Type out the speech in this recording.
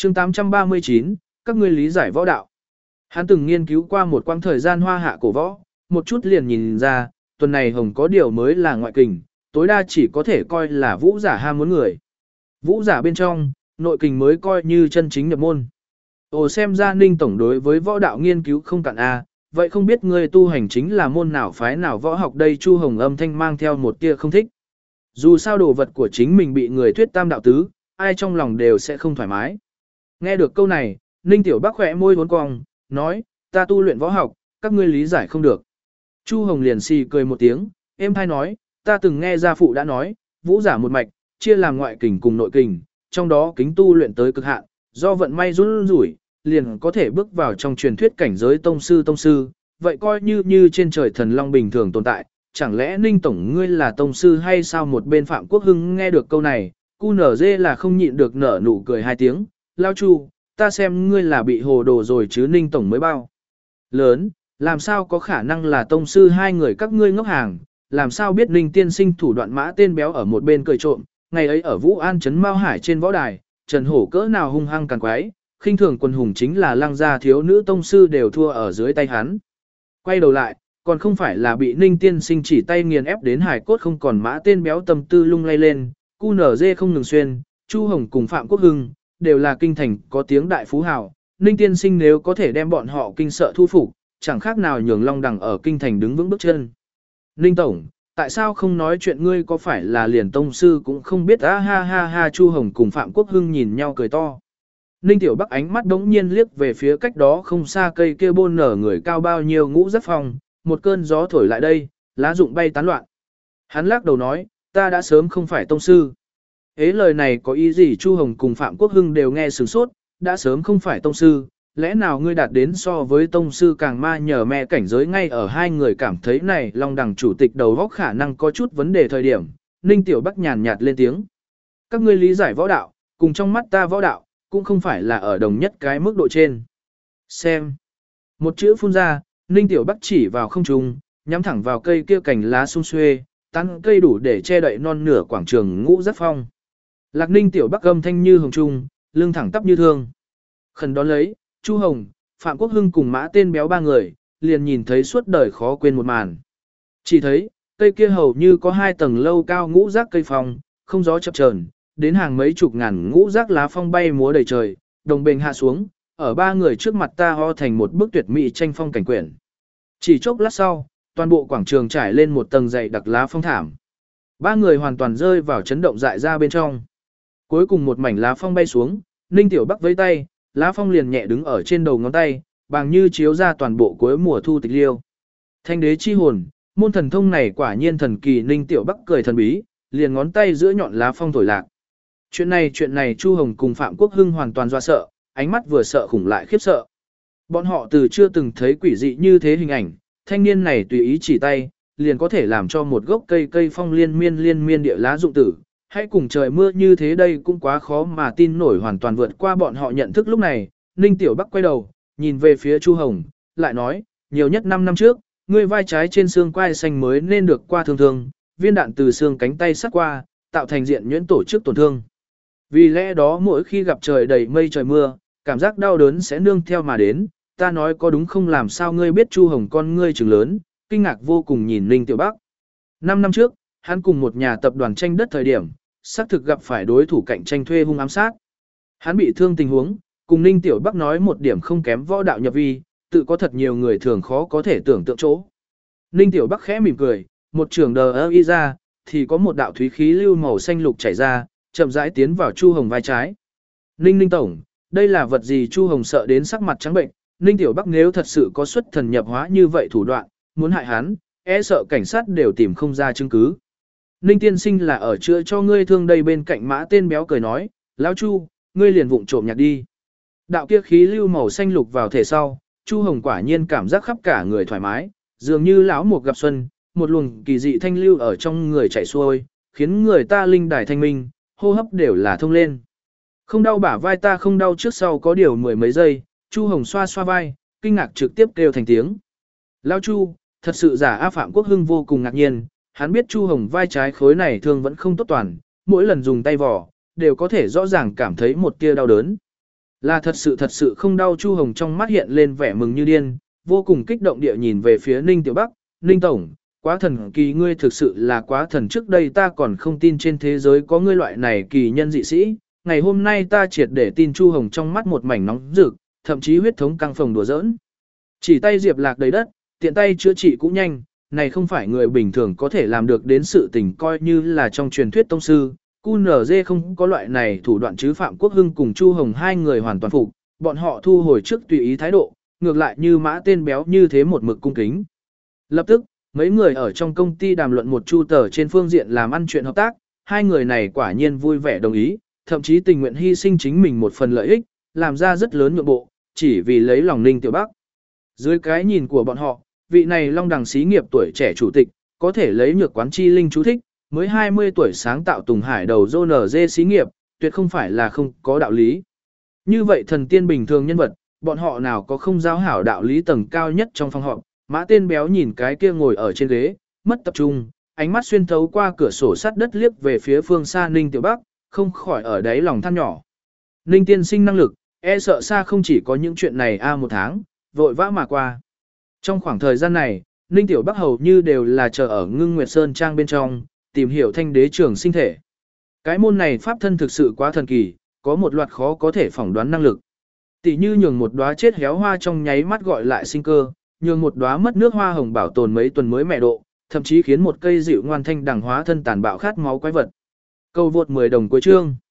chương 839, các ngươi lý giải võ đạo. Hắn từng nghiên cứu qua một quãng thời gian hoa hạ cổ võ, một chút liền nhìn ra, tuần này hồng có điều mới là ngoại kình, tối đa chỉ có thể coi là vũ giả ham muốn người. Vũ giả bên trong, nội kình mới coi như chân chính nhập môn. Ồ, xem ra Ninh tổng đối với võ đạo nghiên cứu không cạn a, vậy không biết ngươi tu hành chính là môn nào phái nào võ học đây? Chu Hồng âm thanh mang theo một tia không thích. Dù sao đồ vật của chính mình bị người thuyết tam đạo tứ, ai trong lòng đều sẽ không thoải mái. Nghe được câu này, Ninh Tiểu Bắc khỏe môi uốn cong, nói, ta tu luyện võ học, các ngươi lý giải không được. Chu Hồng liền xì cười một tiếng, êm thay nói, ta từng nghe gia phụ đã nói, vũ giả một mạch, chia làm ngoại kình cùng nội kình, trong đó kính tu luyện tới cực hạn, do vận may run rủi, liền có thể bước vào trong truyền thuyết cảnh giới tông sư, vậy coi như trên trời thần long bình thường tồn tại, chẳng lẽ Ninh tổng ngươi là tông sư hay sao? Một bên Phạm Quốc Hưng nghe được câu này, cu nở dê là không nhịn được nở nụ cười hai tiếng, lao Chu, ta xem ngươi là bị hồ đồ rồi chứ. Ninh tổng mới bao lớn, làm sao có khả năng là tông sư? Hai người các ngươi ngốc hàng, làm sao biết? Ninh tiên sinh thủ đoạn mã tên béo ở một bên cười trộm, ngày ấy ở Vũ An trấn Mao Hải trên võ đài, Trần Hổ cỡ nào hung hăng càng quái, khinh thường quân hùng chính là Lăng gia thiếu nữ tông sư đều thua ở dưới tay hắn. Quay đầu lại, còn không phải là bị Ninh tiên sinh chỉ tay nghiền ép đến hải cốt không còn. Mã tên béo tâm tư lung lay lên, cu nở dê không ngừng xuyên, Chu Hồng cùng Phạm Quốc Hưng đều là kinh thành có tiếng đại phú hào, Ninh tiên sinh nếu có thể đem bọn họ kinh sợ thu phục, chẳng khác nào nhường Long Đằng ở kinh thành đứng vững bước chân. Ninh tổng, tại sao không nói chuyện? Ngươi có phải là liền tông sư cũng không biết? Ha ha ha ha. Chu Hồng cùng Phạm Quốc Hưng nhìn nhau cười to. Ninh Tiểu Bắc ánh mắt đống nhiên liếc về phía cách đó không xa cây kia bôn nở người cao bao nhiêu ngũ giác phong, một cơn gió thổi lại đây, lá rụng bay tán loạn. Hắn lắc đầu nói, ta đã sớm không phải tông sư. Ế, lời này có ý gì? Chu Hồng cùng Phạm Quốc Hưng đều nghe sửng sốt, đã sớm không phải tông sư, lẽ nào ngươi đạt đến so với tông sư càng ma nhờ me cảnh giới? Ngay ở hai người cảm thấy này Long Đằng chủ tịch đầu góc khả năng có chút vấn đề thời điểm, Ninh Tiểu Bắc nhàn nhạt lên tiếng. Các ngươi lý giải võ đạo, cùng trong mắt ta võ đạo, cũng không phải là ở đồng nhất cái mức độ trên. Xem. Một chữ phun ra, Ninh Tiểu Bắc chỉ vào không trung, nhắm thẳng vào cây kia cành lá sum xuê, tán cây đủ để che đậy non nửa quảng trường ngũ giác phong. Lạc Ninh Tiểu Bắc âm thanh như hồng trung, lưng thẳng tắp như thương. Khẩn đón lấy, Chu Hồng, Phạm Quốc Hưng cùng Mã tên béo ba người, liền nhìn thấy suốt đời khó quên một màn. Chỉ thấy, cây kia hầu như có 2 tầng lâu cao ngũ giác cây phong, không gió chập chờn, đến hàng mấy chục ngàn ngũ giác lá phong bay múa đầy trời, đồng bền hạ xuống, ở ba người trước mặt ta ho thành một bức tuyệt mỹ tranh phong cảnh quyển. Chỉ chốc lát sau, toàn bộ quảng trường trải lên một tầng dày đặc lá phong thảm. Ba người hoàn toàn rơi vào chấn động dại ra bên trong. Cuối cùng một mảnh lá phong bay xuống, Ninh Tiểu Bắc vẫy tay, lá phong liền nhẹ đứng ở trên đầu ngón tay, bằng như chiếu ra toàn bộ cuối mùa thu tịch liêu. Thanh đế chi hồn, môn thần thông này quả nhiên thần kỳ. Ninh Tiểu Bắc cười thần bí, liền ngón tay giữa nhọn lá phong thổi lạc. Chuyện này Chu Hồng cùng Phạm Quốc Hưng hoàn toàn dọa sợ, ánh mắt vừa sợ khủng lại khiếp sợ. Bọn họ từ chưa từng thấy quỷ dị như thế hình ảnh, thanh niên này tùy ý chỉ tay, liền có thể làm cho một gốc cây phong liên miên địa lá dụng tử. Hãy cùng trời mưa như thế đây cũng quá khó mà tin nổi, hoàn toàn vượt qua bọn họ nhận thức. Lúc này, Ninh Tiểu Bắc quay đầu, nhìn về phía Chu Hồng, lại nói, nhiều nhất 5 năm trước, ngươi vai trái trên xương quai xanh mới nên được qua thương, viên đạn từ xương cánh tay sát qua, tạo thành diện nhuyễn tổ chức tổn thương. Vì lẽ đó mỗi khi gặp trời đầy mây trời mưa, cảm giác đau đớn sẽ nương theo mà đến, ta nói có đúng không? Làm sao ngươi biết? Chu Hồng con ngươi trừng lớn, kinh ngạc vô cùng nhìn Ninh Tiểu Bắc. 5 năm trước, hắn cùng một nhà tập đoàn tranh đất thời điểm, xác thực gặp phải đối thủ cạnh tranh thuê hung ám sát. Hắn bị thương tình huống, cùng Ninh Tiểu Bắc nói một điểm không kém võ đạo nhập vi, tự có thật nhiều người thường khó có thể tưởng tượng chỗ. Ninh Tiểu Bắc khẽ mỉm cười, một trường đờ y ra, thì có một đạo thúy khí lưu màu xanh lục chảy ra, chậm rãi tiến vào Chu Hồng vai trái. Ninh tổng, đây là vật gì? Chu Hồng sợ đến sắc mặt trắng bệnh, Ninh Tiểu Bắc nếu thật sự có xuất thần nhập hóa như vậy thủ đoạn, muốn hại hắn, e sợ cảnh sát đều tìm không ra chứng cứ. Ninh tiên sinh là ở chữa cho ngươi thương đây. Bên cạnh Mã tên béo cười nói, lão Chu, ngươi liền vụng trộm nhặt đi. Đạo kia khí lưu màu xanh lục vào thể sau, Chu Hồng quả nhiên cảm giác khắp cả người thoải mái, dường như lão mục gặp xuân, một luồng kỳ dị thanh lưu ở trong người chảy xuôi, khiến người ta linh đài thanh minh, hô hấp đều là thông lên. Không đau bả vai ta không đau trước sau có điều 10 mấy giây, Chu Hồng xoa xoa vai, kinh ngạc trực tiếp kêu thành tiếng. Lão Chu, thật sự giả a? Phạm Quốc Hưng vô cùng ngạc nhiên, hắn biết Chu Hồng vai trái khối này thương vẫn không tốt toàn, mỗi lần dùng tay vò, đều có thể rõ ràng cảm thấy một tia đau đớn. Là thật sự không đau. Chu Hồng trong mắt hiện lên vẻ mừng như điên, vô cùng kích động địa nhìn về phía Ninh Tiểu Bắc. Ninh Tổng, quá thần kỳ, ngươi thực sự là quá thần, trước đây ta còn không tin trên thế giới có ngươi loại này kỳ nhân dị sĩ. Ngày hôm nay ta triệt để tin. Chu Hồng trong mắt một mảnh nóng rực, thậm chí huyết thống căng phồng đùa giỡn. Chỉ tay Diệp Lạc đầy đất, tiện tay chữa trị cũng nhanh, này không phải người bình thường có thể làm được đến sự tình, coi như là trong truyền thuyết tông sư. QNZ không có loại này thủ đoạn chứ. Phạm Quốc Hưng cùng Chu Hồng hai người hoàn toàn phục, bọn họ thu hồi trước tùy ý thái độ, ngược lại như mã tên béo như thế một mực cung kính. Lập tức, mấy người ở trong công ty đàm luận một chu tờ trên phương diện làm ăn chuyện hợp tác, hai người này quả nhiên vui vẻ đồng ý, thậm chí tình nguyện hy sinh chính mình một phần lợi ích, làm ra rất lớn nhượng bộ, chỉ vì lấy lòng Ninh Tiểu Bắc. Dưới cái nhìn của bọn họ, vị này Long Đằng xí nghiệp tuổi trẻ chủ tịch, có thể lấy nhược quán chi linh chú thích, mới 20 tuổi sáng tạo Tùng Hải đầu NG xí nghiệp, tuyệt không phải là không có đạo lý. Như vậy thần tiên bình thường nhân vật, bọn họ nào có không giáo hảo đạo lý tầng cao nhất trong phòng họp. Mã tên béo nhìn cái kia ngồi ở trên ghế, mất tập trung, ánh mắt xuyên thấu qua cửa sổ sắt đất liếc về phía phương xa Ninh Tiểu Bắc, không khỏi ở đáy lòng than nhỏ. Ninh tiên sinh năng lực, e sợ xa không chỉ có những chuyện này một tháng, vội vã mà qua. Trong khoảng thời gian này, Ninh Tiểu Bắc hầu như đều là chờ ở Ngưng Nguyệt Sơn Trang bên trong, tìm hiểu thanh đế trường sinh thể. Cái môn này pháp thân thực sự quá thần kỳ, có một loạt khó có thể phỏng đoán năng lực. Tỷ như nhường một đóa chết héo hoa trong nháy mắt gọi lại sinh cơ, nhường một đóa mất nước hoa hồng bảo tồn mấy tuần mới mẹ độ, thậm chí khiến một cây dịu ngoan thanh đẳng hóa thân tàn bạo khát máu quái vật. Câu vượt 10 đồng cuối chương.